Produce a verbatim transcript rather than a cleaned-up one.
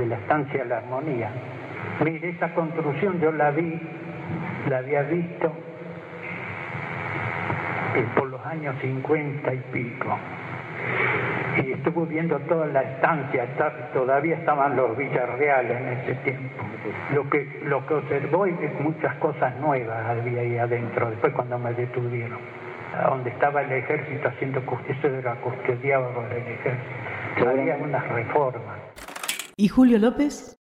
la estancia La Armonía. Mire, esa construcción yo la vi, la había visto eh, por los años cincuenta y pico. Y estuve viendo toda la estancia, está, todavía estaban los Villarreal en ese tiempo. Lo que, lo que observó es que muchas cosas nuevas había ahí adentro, después cuando me detuvieron. Donde estaba el ejército haciendo, eso era custodiado por el ejército. Había unas reformas. ¿Y Julio López?